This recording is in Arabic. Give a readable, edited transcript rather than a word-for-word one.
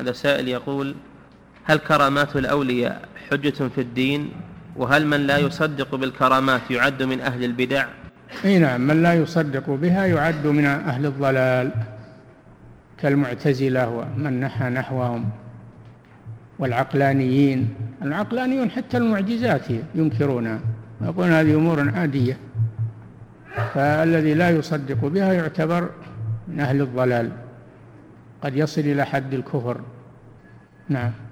هذا سائل يقول: هل كرامات الأولياء حجة في الدين؟ وهل من لا يصدق بالكرامات يعد من أهل البدع؟ اي نعم، من لا يصدق بها يعد من أهل الضلال كالمعتزلة ومن نحى نحوهم والعقلانيين. العقلانيون حتى المعجزات ينكرونها، يقولون هذه أمور عادية. فالذي لا يصدق بها يعتبر من أهل الضلال، قد يصل إلى حد الكفر. نعم.